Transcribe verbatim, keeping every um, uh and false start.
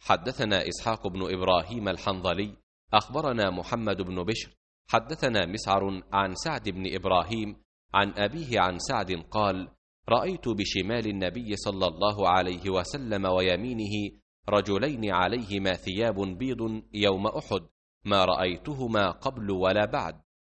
حدثنا إسحاق بن إبراهيم الحنظلي أخبرنا محمد بن بشر حدثنا مسعر عن سعد بن إبراهيم عن أبيه عن سعد قال: رأيت بشمال النبي صلى الله عليه وسلم ويمينه رجلين عليهما ثياب بيض يوم أحد، ما رأيتهما قبل ولا بعد.